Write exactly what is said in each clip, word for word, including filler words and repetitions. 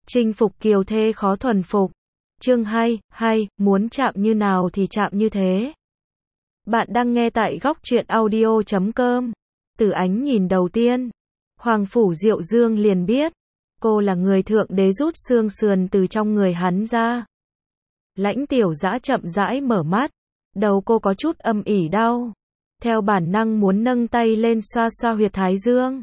Chinh phục kiều thê khó thuần phục. Chương hai, hay, muốn chạm như nào thì chạm như thế. Bạn đang nghe tại góc truyện audio chấm com. Từ ánh nhìn đầu tiên, Hoàng Phủ Diệu Dương liền biết, cô là người thượng đế rút xương sườn từ trong người hắn ra. Lãnh Tiểu Dã chậm rãi mở mắt, đầu cô có chút âm ỉ đau. Theo bản năng muốn nâng tay lên xoa xoa huyệt thái dương.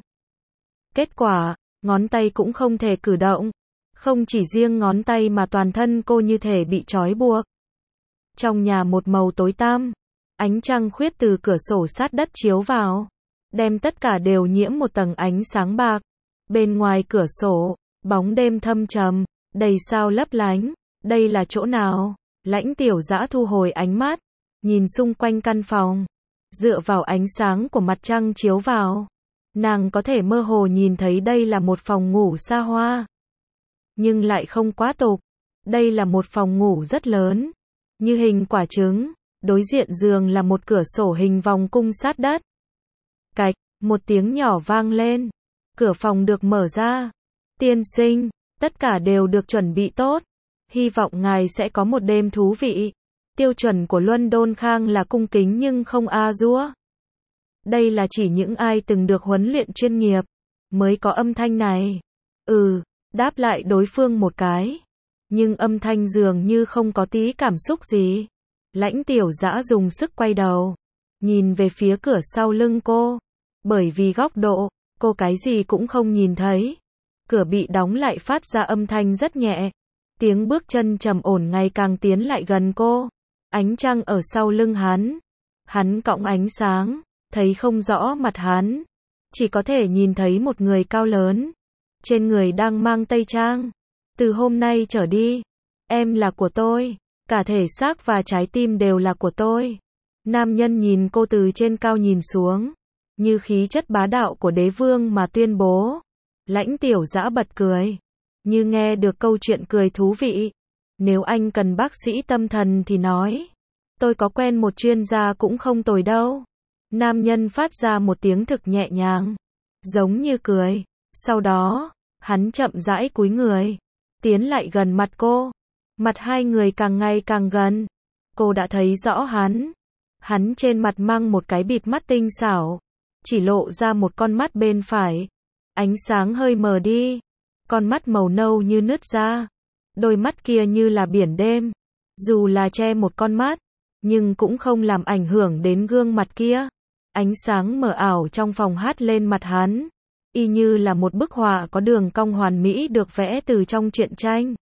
Kết quả, ngón tay cũng không thể cử động. Không chỉ riêng ngón tay mà toàn thân cô như thể bị trói buộc. Trong nhà một màu tối tăm, ánh trăng khuyết từ cửa sổ sát đất chiếu vào, đem tất cả đều nhiễm một tầng ánh sáng bạc. Bên ngoài cửa sổ, bóng đêm thâm trầm, đầy sao lấp lánh. Đây là chỗ nào? Lãnh Tiểu Dã thu hồi ánh mắt, nhìn xung quanh căn phòng. Dựa vào ánh sáng của mặt trăng chiếu vào, nàng có thể mơ hồ nhìn thấy đây là một phòng ngủ xa hoa. Nhưng lại không quá tục. Đây là một phòng ngủ rất lớn, như hình quả trứng. Đối diện giường là một cửa sổ hình vòng cung sát đất. Cạch, một tiếng nhỏ vang lên. Cửa phòng được mở ra. Tiên sinh, tất cả đều được chuẩn bị tốt. Hy vọng ngài sẽ có một đêm thú vị. Tiêu chuẩn của Luân Đôn Khang là cung kính nhưng không a dua. Đây là chỉ những ai từng được huấn luyện chuyên nghiệp mới có âm thanh này. Ừ, đáp lại đối phương một cái. Nhưng âm thanh dường như không có tí cảm xúc gì. Lãnh Tiểu Dã dùng sức quay đầu, nhìn về phía cửa sau lưng cô. Bởi vì góc độ, cô cái gì cũng không nhìn thấy. Cửa bị đóng lại phát ra âm thanh rất nhẹ. Tiếng bước chân trầm ổn ngày càng tiến lại gần cô. Ánh trăng ở sau lưng hắn. Hắn cõng ánh sáng, thấy không rõ mặt hắn. Chỉ có thể nhìn thấy một người cao lớn. Trên người đang mang tây trang. Từ hôm nay trở đi, em là của tôi. Cả thể xác và trái tim đều là của tôi. Nam nhân nhìn cô từ trên cao nhìn xuống, như khí chất bá đạo của đế vương mà tuyên bố. Lãnh Tiểu Dã bật cười, như nghe được câu chuyện cười thú vị. Nếu anh cần bác sĩ tâm thần thì nói. Tôi có quen một chuyên gia cũng không tồi đâu. Nam nhân phát ra một tiếng thực nhẹ nhàng, giống như cười. Sau đó, hắn chậm rãi cúi người, tiến lại gần mặt cô. Mặt hai người càng ngày càng gần. Cô đã thấy rõ hắn. Hắn trên mặt mang một cái bịt mắt tinh xảo, chỉ lộ ra một con mắt bên phải. Ánh sáng hơi mờ đi. Con mắt màu nâu như nứt ra. Đôi mắt kia như là biển đêm. Dù là che một con mắt, nhưng cũng không làm ảnh hưởng đến gương mặt kia. Ánh sáng mờ ảo trong phòng hát lên mặt hắn, y như là một bức họa có đường cong hoàn mỹ được vẽ từ trong truyện tranh.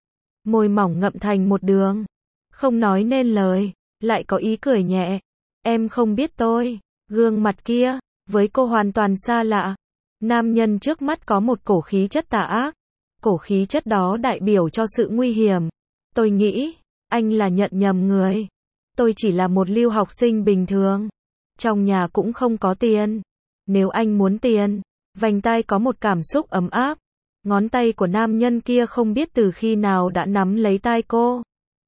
Môi mỏng ngậm thành một đường, không nói nên lời, lại có ý cười nhẹ. Em không biết tôi. Gương mặt kia, với cô hoàn toàn xa lạ. Nam nhân trước mắt có một cổ khí chất tà ác. Cổ khí chất đó đại biểu cho sự nguy hiểm. Tôi nghĩ, anh là nhận nhầm người. Tôi chỉ là một lưu học sinh bình thường. Trong nhà cũng không có tiền. Nếu anh muốn tiền. Vành tai có một cảm xúc ấm áp. Ngón tay của nam nhân kia không biết từ khi nào đã nắm lấy tai cô.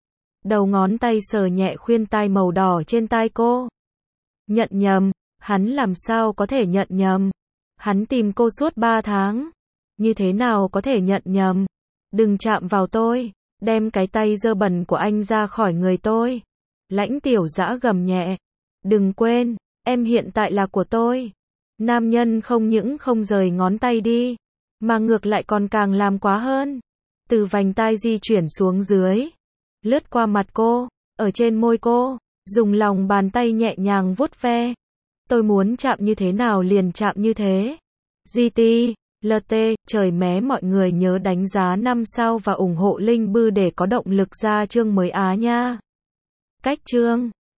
Đầu ngón tay sờ nhẹ khuyên tai màu đỏ trên tai cô. Nhận nhầm, hắn làm sao có thể nhận nhầm? Hắn tìm cô suốt ba tháng. Như thế nào có thể nhận nhầm? Đừng chạm vào tôi, đem cái tay dơ bẩn của anh ra khỏi người tôi. Lãnh Tiểu Dã gầm nhẹ. Đừng quên, em hiện tại là của tôi. Nam nhân không những không rời ngón tay đi, mà ngược lại còn càng làm quá hơn. Từ vành tai di chuyển xuống dưới, lướt qua mặt cô, ở trên môi cô, dùng lòng bàn tay nhẹ nhàng vuốt ve. Tôi muốn chạm như thế nào liền chạm như thế. giê tê, lờ tê, trời mé mọi người nhớ đánh giá năm sao và ủng hộ Linh Bư để có động lực ra chương mới Á nha. Cách chương